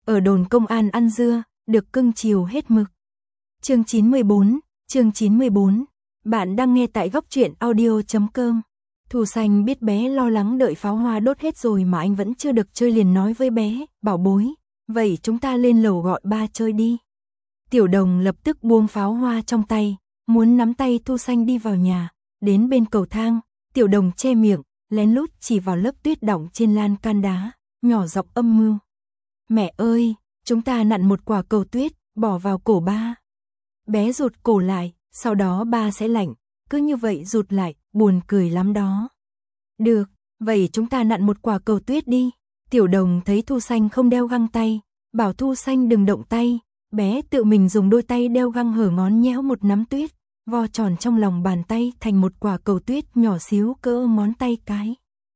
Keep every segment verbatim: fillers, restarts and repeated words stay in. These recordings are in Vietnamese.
ở đồn công an ăn dưa, được cưng chiều hết mực. Chương chín mươi bốn, chương chín mươi bốn. Bạn đang nghe tại góc truyện audio chấm com. Thu Xanh biết bé lo lắng đợi pháo hoa đốt hết rồi mà anh vẫn chưa được chơi, liền nói với bé, bảo bối, vậy chúng ta lên lầu gọi ba chơi đi. Tiểu Đồng lập tức buông pháo hoa trong tay, muốn nắm tay Thu Xanh đi vào nhà. Đến bên cầu thang, Tiểu Đồng che miệng, lén lút chỉ vào lớp tuyết đọng trên lan can đá, nhỏ giọng âm mưu. Mẹ ơi, chúng ta nặn một quả cầu tuyết, bỏ vào cổ ba. Bé rụt cổ lại, sau đó ba sẽ lạnh, cứ như vậy rụt lại, buồn cười lắm đó. Được, vậy chúng ta nặn một quả cầu tuyết đi. Tiểu Đồng thấy Thu Xanh không đeo găng tay, bảo Thu Xanh đừng động tay, bé tự mình dùng đôi tay đeo găng hở ngón nhéo một nắm tuyết, vo tròn trong lòng bàn tay thành một quả cầu tuyết nhỏ xíu cỡ ngón tay cái.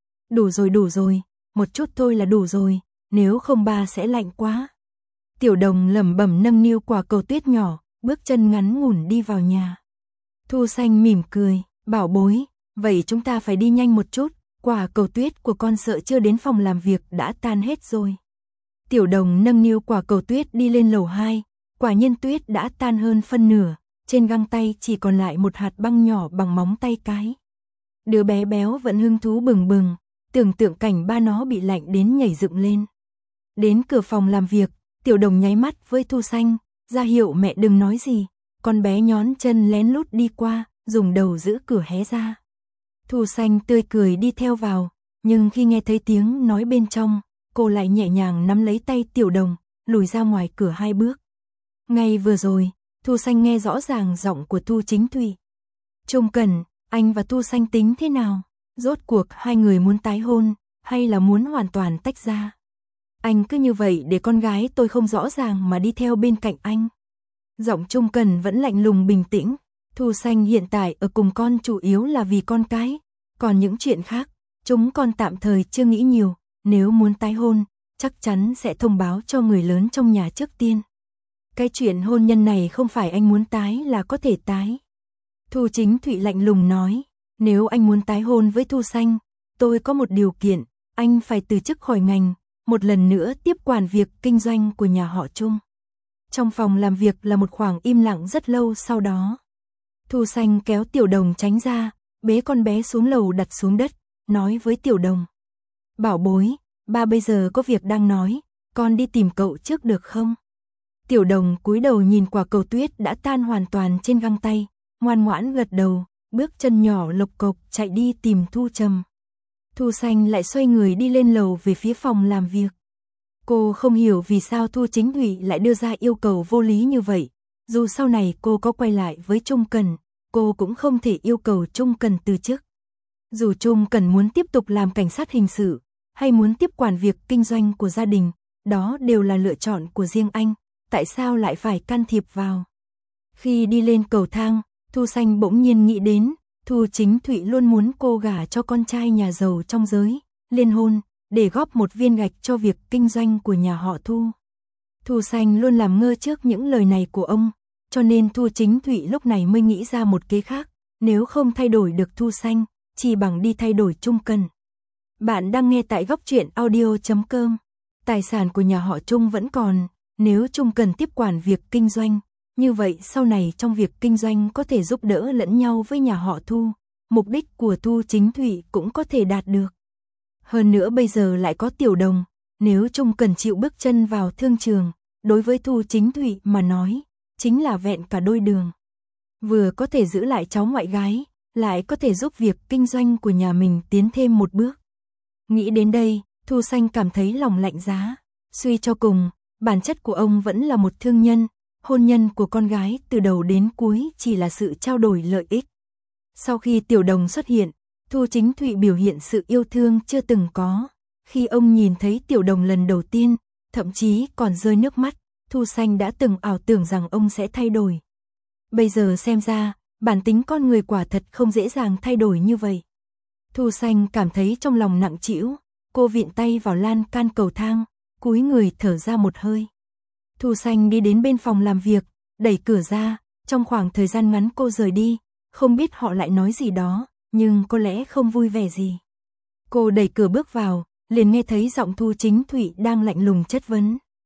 Đủ rồi đủ rồi, một chút thôi là đủ rồi, nếu không ba sẽ lạnh quá. Tiểu Đồng lẩm bẩm nâng niu quả cầu tuyết nhỏ, bước chân ngắn ngủn đi vào nhà. Thu Xanh mỉm cười, bảo bối, vậy chúng ta phải đi nhanh một chút, quả cầu tuyết của con sợ chưa đến phòng làm việc đã tan hết rồi. Tiểu Đồng nâng niu quả cầu tuyết đi lên lầu hai, quả nhiên tuyết đã tan hơn phân nửa, trên găng tay chỉ còn lại một hạt băng nhỏ bằng móng tay cái. Đứa bé béo vẫn hứng thú bừng bừng, tưởng tượng cảnh ba nó bị lạnh đến nhảy dựng lên. Đến cửa phòng làm việc, Tiểu Đồng nháy mắt với Thu Xanh, ra hiệu mẹ đừng nói gì. Con bé nhón chân lén lút đi qua, dùng đầu giữ cửa hé ra. Thu Xanh tươi cười đi theo vào, nhưng khi nghe thấy tiếng nói bên trong, cô lại nhẹ nhàng nắm lấy tay Tiểu Đồng, lùi ra ngoài cửa hai bước. Ngay vừa rồi, Thu Xanh nghe rõ ràng giọng của Thu Chính Thụy. Trung Cẩn, anh và Thu Xanh tính thế nào? Rốt cuộc hai người muốn tái hôn, hay là muốn hoàn toàn tách ra? Anh cứ như vậy để con gái tôi không rõ ràng mà đi theo bên cạnh anh. Giọng Trung Cẩn vẫn lạnh lùng bình tĩnh. Thu Xanh hiện tại ở cùng con chủ yếu là vì con cái, còn những chuyện khác, chúng con tạm thời chưa nghĩ nhiều. Nếu muốn tái hôn, chắc chắn sẽ thông báo cho người lớn trong nhà trước tiên. Cái chuyện hôn nhân này không phải anh muốn tái là có thể tái. Thu Chính Thụy lạnh lùng nói, nếu anh muốn tái hôn với Thu Xanh, tôi có một điều kiện, anh phải từ chức khỏi ngành, một lần nữa tiếp quản việc kinh doanh của nhà họ Trung. Trong phòng làm việc là một khoảng im lặng rất lâu, sau đó Thu Xanh kéo Tiểu Đồng tránh ra, bế con bé xuống lầu đặt xuống đất, nói với Tiểu Đồng. Bảo bối, ba bây giờ có việc đang nói, con đi tìm cậu trước được không? Tiểu Đồng cúi đầu nhìn quả cầu tuyết đã tan hoàn toàn trên găng tay, ngoan ngoãn gật đầu, bước chân nhỏ lộc cộc chạy đi tìm Thu Trầm. Thu Xanh lại xoay người đi lên lầu về phía phòng làm việc. Cô không hiểu vì sao Thu Chính Thụy lại đưa ra yêu cầu vô lý như vậy. Dù sau này cô có quay lại với Trung Cẩn, cô cũng không thể yêu cầu Trung Cẩn từ chức. Dù Trung Cẩn muốn tiếp tục làm cảnh sát hình sự, hay muốn tiếp quản việc kinh doanh của gia đình, đó đều là lựa chọn của riêng anh, tại sao lại phải can thiệp vào? Khi đi lên cầu thang, Thu Xanh bỗng nhiên nghĩ đến, Thu Chính Thụy luôn muốn cô gả cho con trai nhà giàu trong giới, liên hôn, để góp một viên gạch cho việc kinh doanh của nhà họ Thu. Thu Xanh luôn làm ngơ trước những lời này của ông, cho nên Thu Chính Thụy lúc này mới nghĩ ra một kế khác, nếu không thay đổi được Thu Xanh, chỉ bằng đi thay đổi Trung Cẩn. Bạn đang nghe tại góc truyện audio chấm com. Tài sản của nhà họ Trung vẫn còn, nếu Trung Cẩn tiếp quản việc kinh doanh, như vậy sau này trong việc kinh doanh có thể giúp đỡ lẫn nhau với nhà họ Thu, mục đích của Thu Chính Thụy cũng có thể đạt được. Hơn nữa bây giờ lại có Tiểu Đồng, nếu Trung Cẩn chịu bước chân vào thương trường, đối với Thu Chính Thụy mà nói, chính là vẹn cả đôi đường. Vừa có thể giữ lại cháu ngoại gái, lại có thể giúp việc kinh doanh của nhà mình tiến thêm một bước. Nghĩ đến đây, Thu Xanh cảm thấy lòng lạnh giá. Suy cho cùng, bản chất của ông vẫn là một thương nhân, hôn nhân của con gái từ đầu đến cuối chỉ là sự trao đổi lợi ích. Sau khi Tiểu Đồng xuất hiện, Thu Chính Thụy biểu hiện sự yêu thương chưa từng có. Khi ông nhìn thấy Tiểu Đồng lần đầu tiên, thậm chí còn rơi nước mắt, Thu Xanh đã từng ảo tưởng rằng ông sẽ thay đổi. Bây giờ xem ra, bản tính con người quả thật không dễ dàng thay đổi như vậy. Thu Xanh cảm thấy trong lòng nặng trĩu, cô vịn tay vào lan can cầu thang, cúi người thở ra một hơi. Thu Xanh đi đến bên phòng làm việc, đẩy cửa ra, trong khoảng thời gian ngắn cô rời đi, không biết họ lại nói gì đó, nhưng có lẽ không vui vẻ gì. Cô đẩy cửa bước vào, liền nghe thấy giọng Thu Chính Thụy đang lạnh lùng chất vấn.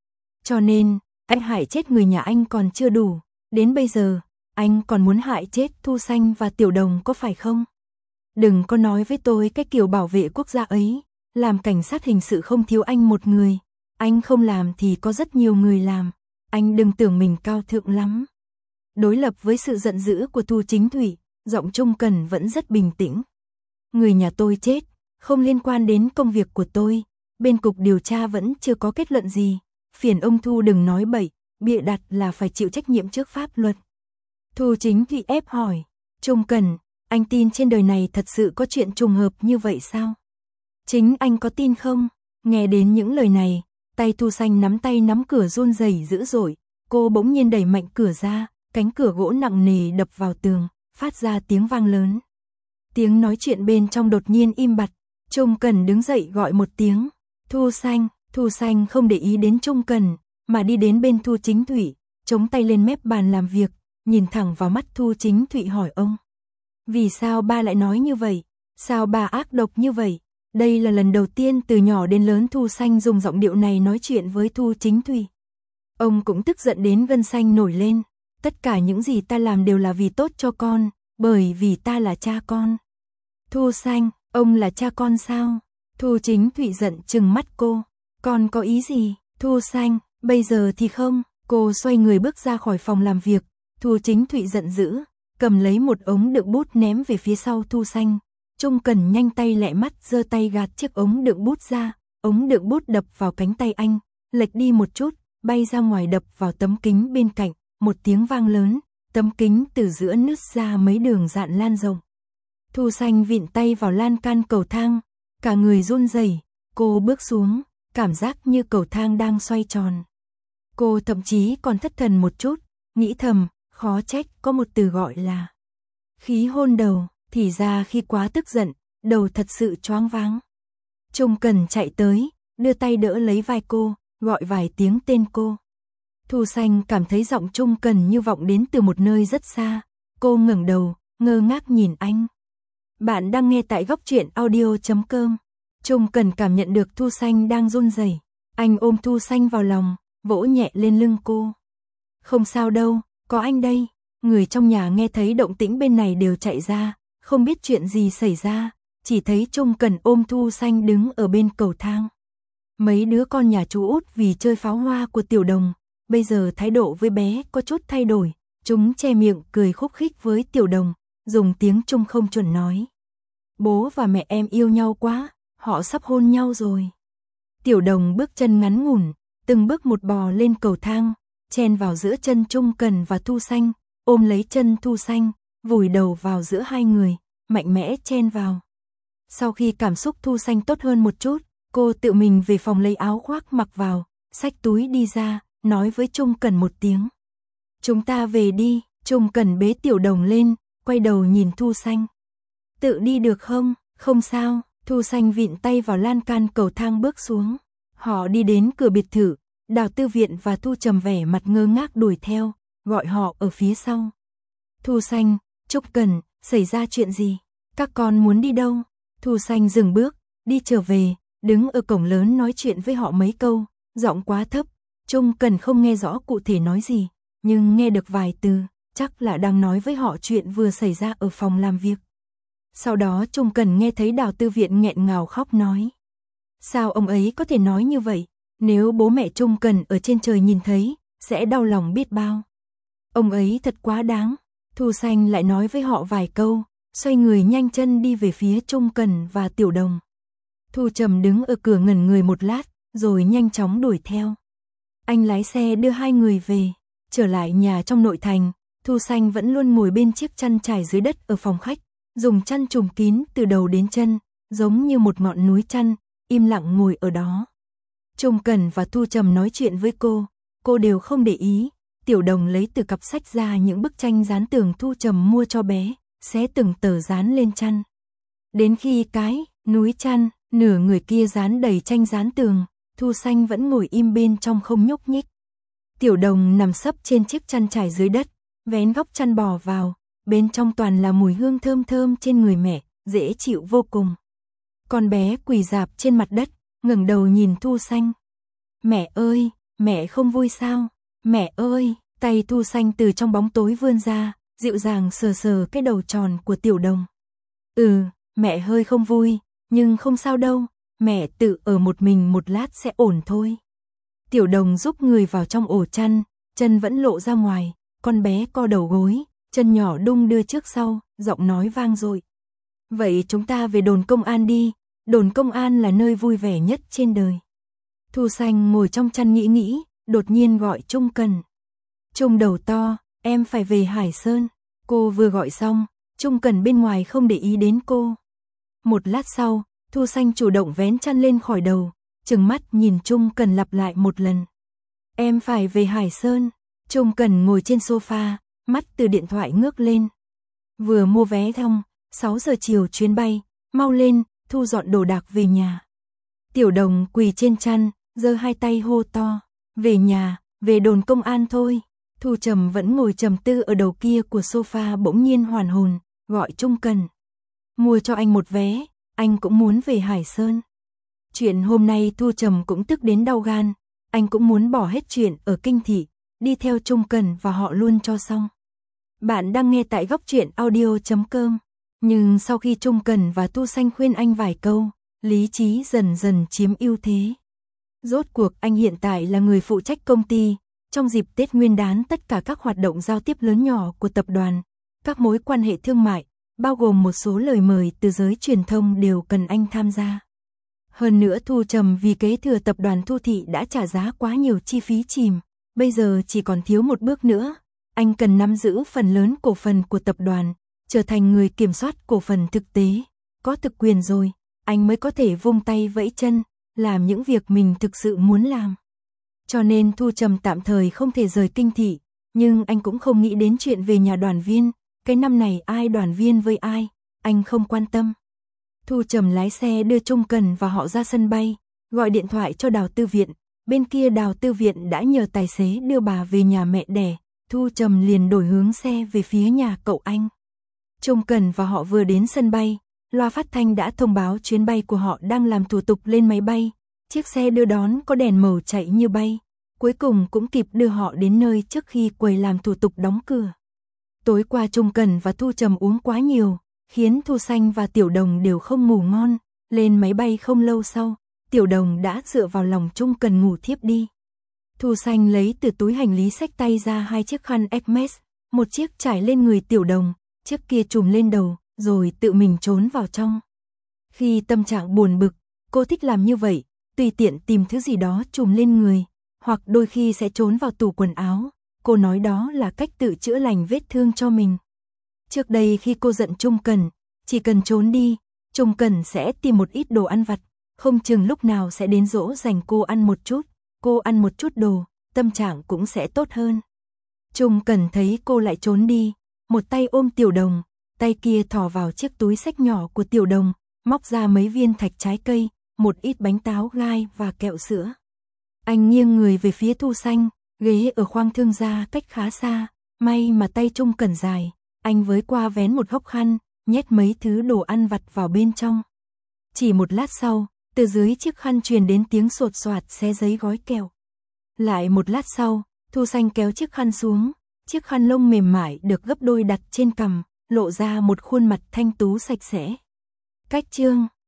Cho nên, anh hại chết người nhà anh còn chưa đủ, đến bây giờ, anh còn muốn hại chết Thu Xanh và Tiểu Đồng có phải không? Đừng có nói với tôi cái kiểu bảo vệ quốc gia ấy, làm cảnh sát hình sự không thiếu anh một người, anh không làm thì có rất nhiều người làm, anh đừng tưởng mình cao thượng lắm. Đối lập với sự giận dữ của Thu Chính Thủy, giọng Trung Cần vẫn rất bình tĩnh. Người nhà tôi chết, không liên quan đến công việc của tôi, bên cục điều tra vẫn chưa có kết luận gì, phiền ông Thu đừng nói bậy, bịa đặt là phải chịu trách nhiệm trước pháp luật. Thu Chính Thủy ép hỏi, Trung Cần, anh tin trên đời này thật sự có chuyện trùng hợp như vậy sao? Chính anh có tin không? Nghe đến những lời này, tay Thu Xanh nắm tay nắm cửa run rẩy dữ dội, cô bỗng nhiên đẩy mạnh cửa ra, cánh cửa gỗ nặng nề đập vào tường, phát ra tiếng vang lớn. Tiếng nói chuyện bên trong đột nhiên im bặt, Trung Cần đứng dậy gọi một tiếng, Thu Xanh, Thu Xanh không để ý đến Trung Cần, mà đi đến bên Thu Chính Thủy, chống tay lên mép bàn làm việc, nhìn thẳng vào mắt Thu Chính Thủy hỏi ông. Vì sao ba lại nói như vậy? Sao ba ác độc như vậy? Đây là lần đầu tiên từ nhỏ đến lớn Thu Xanh dùng giọng điệu này nói chuyện với Thu Chính Thủy. Ông cũng tức giận đến gân xanh nổi lên. Tất cả những gì ta làm đều là vì tốt cho con, bởi vì ta là cha con. Thu Xanh, ông là cha con sao? Thu Chính Thủy giận trừng mắt cô. Con có ý gì? Thu Xanh, bây giờ thì không. Cô xoay người bước ra khỏi phòng làm việc. Thu Chính Thủy giận dữ, cầm lấy một ống đựng bút ném về phía sau Thu Xanh. Trung Cần nhanh tay lẹ mắt giơ tay gạt chiếc ống đựng bút ra, ống đựng bút đập vào cánh tay anh, lệch đi một chút, bay ra ngoài đập vào tấm kính bên cạnh, một tiếng vang lớn, tấm kính từ giữa nứt ra mấy đường dạn lan rộng. Thu Xanh vịn tay vào lan can cầu thang, cả người run rẩy, cô bước xuống, cảm giác như cầu thang đang xoay tròn. Cô thậm chí còn thất thần một chút, nghĩ thầm, khó trách có một từ gọi là khí hôn đầu. Thì ra khi quá tức giận, đầu thật sự choáng váng. Trung Cần chạy tới, đưa tay đỡ lấy vai cô, gọi vài tiếng tên cô. Thu Xanh cảm thấy giọng Trung Cần như vọng đến từ một nơi rất xa. Cô ngẩng đầu, ngơ ngác nhìn anh. Bạn đang nghe tại góc truyện audio chấm com. Trung Cần cảm nhận được Thu Xanh đang run rẩy. Anh ôm Thu Xanh vào lòng, vỗ nhẹ lên lưng cô. Không sao đâu, có anh đây. Người trong nhà nghe thấy động tĩnh bên này đều chạy ra. Không biết chuyện gì xảy ra, chỉ thấy Trung Cần ôm Thu Xanh đứng ở bên cầu thang. Mấy đứa con nhà chú út vì chơi pháo hoa của Tiểu Đồng, bây giờ thái độ với bé có chút thay đổi, chúng che miệng cười khúc khích với Tiểu Đồng, dùng tiếng Trung không chuẩn nói. Bố và mẹ em yêu nhau quá, họ sắp hôn nhau rồi. Tiểu Đồng bước chân ngắn ngủn, từng bước một bò lên cầu thang, chen vào giữa chân Trung Cần và Thu Xanh, ôm lấy chân Thu Xanh, vùi đầu vào giữa hai người, mạnh mẽ chen vào. Sau khi cảm xúc Thu Xanh tốt hơn một chút, cô tự mình về phòng lấy áo khoác mặc vào, xách túi đi ra, nói với Trung Cần một tiếng. Chúng ta về đi. Trung Cần bế Tiểu Đồng lên, quay đầu nhìn Thu Xanh. Tự đi được không? Không sao. Thu Xanh vịn tay vào lan can cầu thang bước xuống. Họ đi đến cửa biệt thự, Đào Tư Viện và Thu Trầm vẻ mặt ngơ ngác đuổi theo, gọi họ ở phía sau. Thu Xanh, Trung Cần, xảy ra chuyện gì? Các con muốn đi đâu? Thu Xanh dừng bước, đi trở về, đứng ở cổng lớn nói chuyện với họ mấy câu, giọng quá thấp. Trung Cần không nghe rõ cụ thể nói gì, nhưng nghe được vài từ, chắc là đang nói với họ chuyện vừa xảy ra ở phòng làm việc. Sau đó Trung Cần nghe thấy Đào Tư Viện nghẹn ngào khóc nói. Sao ông ấy có thể nói như vậy? Nếu bố mẹ Trung Cần ở trên trời nhìn thấy, sẽ đau lòng biết bao. Ông ấy thật quá đáng. Thu Xanh lại nói với họ vài câu, xoay người nhanh chân đi về phía Trung Cần và Tiểu Đồng. Thu Trầm đứng ở cửa ngẩn người một lát, rồi nhanh chóng đuổi theo. Anh lái xe đưa hai người về, trở lại nhà trong nội thành, Thu Xanh vẫn luôn ngồi bên chiếc chăn trải dưới đất ở phòng khách, dùng chăn trùm kín từ đầu đến chân, giống như một ngọn núi chăn, im lặng ngồi ở đó. Trung Cần và Thu Trầm nói chuyện với cô, cô đều không để ý. Tiểu Đồng lấy từ cặp sách ra những bức tranh dán tường Thu Trầm mua cho bé, xé từng tờ dán lên chăn. Đến khi cái núi chăn, nửa người kia dán đầy tranh dán tường, Thu Xanh vẫn ngồi im bên trong không nhúc nhích. Tiểu Đồng nằm sấp trên chiếc chăn trải dưới đất, vén góc chăn bò vào, bên trong toàn là mùi hương thơm thơm trên người mẹ, dễ chịu vô cùng. Con bé quỳ rạp trên mặt đất, ngẩng đầu nhìn Thu Xanh. Mẹ ơi, mẹ không vui sao? Mẹ ơi, tay Thu Xanh từ trong bóng tối vươn ra, dịu dàng sờ sờ cái đầu tròn của Tiểu Đồng. Ừ, mẹ hơi không vui, nhưng không sao đâu, mẹ tự ở một mình một lát sẽ ổn thôi. Tiểu Đồng giúp người vào trong ổ chăn, chân vẫn lộ ra ngoài, con bé co đầu gối, chân nhỏ đung đưa trước sau, giọng nói vang dội. Vậy chúng ta về đồn công an đi, đồn công an là nơi vui vẻ nhất trên đời. Thu Xanh ngồi trong chăn nghĩ nghĩ, đột nhiên gọi Trung Cần. Trung đầu to, em phải về Hải Sơn. Cô vừa gọi xong, Trung Cần bên ngoài không để ý đến cô. Một lát sau, Thu Xanh chủ động vén chăn lên khỏi đầu, trừng mắt nhìn Trung Cần lặp lại một lần. Em phải về Hải Sơn. Trung Cần ngồi trên sofa, mắt từ điện thoại ngước lên. Vừa mua vé xong, sáu giờ chiều chuyến bay, mau lên, thu dọn đồ đạc về nhà. Tiểu Đồng quỳ trên chăn, giơ hai tay hô to. Về nhà, về đồn công an thôi. Thu Trầm vẫn ngồi trầm tư ở đầu kia của sofa bỗng nhiên hoàn hồn, gọi Trung Cần. Mua cho anh một vé, anh cũng muốn về Hải Sơn. Chuyện hôm nay Thu Trầm cũng tức đến đau gan, anh cũng muốn bỏ hết chuyện ở kinh thị, đi theo Trung Cần và họ luôn cho xong. Bạn đang nghe tại góc truyện audio chấm com. Nhưng sau khi Trung Cần và Thu Xanh khuyên anh vài câu, lý trí dần dần chiếm ưu thế. Rốt cuộc anh hiện tại là người phụ trách công ty, trong dịp Tết Nguyên đán tất cả các hoạt động giao tiếp lớn nhỏ của tập đoàn, các mối quan hệ thương mại, bao gồm một số lời mời từ giới truyền thông đều cần anh tham gia. Hơn nữa Thu Trầm vì kế thừa tập đoàn Thu Thị đã trả giá quá nhiều chi phí chìm, bây giờ chỉ còn thiếu một bước nữa, anh cần nắm giữ phần lớn cổ phần của tập đoàn, trở thành người kiểm soát cổ phần thực tế, có thực quyền rồi, anh mới có thể vung tay vẫy chân, làm những việc mình thực sự muốn làm. Cho nên Thu Trầm tạm thời không thể rời kinh thị, nhưng anh cũng không nghĩ đến chuyện về nhà đoàn viên, cái năm này ai đoàn viên với ai, anh không quan tâm. Thu Trầm lái xe đưa Trung Cần và họ ra sân bay, gọi điện thoại cho Đào Tư Viện, bên kia Đào Tư Viện đã nhờ tài xế đưa bà về nhà mẹ đẻ, Thu Trầm liền đổi hướng xe về phía nhà cậu anh. Trung Cần và họ vừa đến sân bay, loa phát thanh đã thông báo chuyến bay của họ đang làm thủ tục lên máy bay, chiếc xe đưa đón có đèn màu chạy như bay, cuối cùng cũng kịp đưa họ đến nơi trước khi quầy làm thủ tục đóng cửa. Tối qua Trung Cần và Thu Trầm uống quá nhiều, khiến Thu Xanh và Tiểu Đồng đều không ngủ ngon, lên máy bay không lâu sau, Tiểu Đồng đã dựa vào lòng Trung Cần ngủ thiếp đi. Thu Xanh lấy từ túi hành lý xách tay ra hai chiếc khăn Hermes, một chiếc trải lên người Tiểu Đồng, chiếc kia trùm lên đầu, rồi tự mình trốn vào trong. Khi tâm trạng buồn bực, cô thích làm như vậy, tùy tiện tìm thứ gì đó trùm lên người, hoặc đôi khi sẽ trốn vào tủ quần áo, cô nói đó là cách tự chữa lành vết thương cho mình. Trước đây khi cô giận Trung Cần, chỉ cần trốn đi, Trung Cần sẽ tìm một ít đồ ăn vặt, không chừng lúc nào sẽ đến dỗ dành cô ăn một chút, cô ăn một chút đồ, tâm trạng cũng sẽ tốt hơn. Trung Cần thấy cô lại trốn đi, một tay ôm Tiểu Đồng, tay kia thò vào chiếc túi xách nhỏ của Tiểu Đồng, móc ra mấy viên thạch trái cây, một ít bánh táo gai và kẹo sữa. Anh nghiêng người về phía Thu Xanh, ghế ở khoang thương gia cách khá xa, may mà tay Trung Cần dài, anh với qua vén một góc khăn, nhét mấy thứ đồ ăn vặt vào bên trong. Chỉ một lát sau, từ dưới chiếc khăn truyền đến tiếng sột soạt xé giấy gói kẹo. Lại một lát sau, Thu Xanh kéo chiếc khăn xuống, chiếc khăn lông mềm mại được gấp đôi đặt trên cằm, lộ ra một khuôn mặt thanh tú sạch sẽ. Cách chương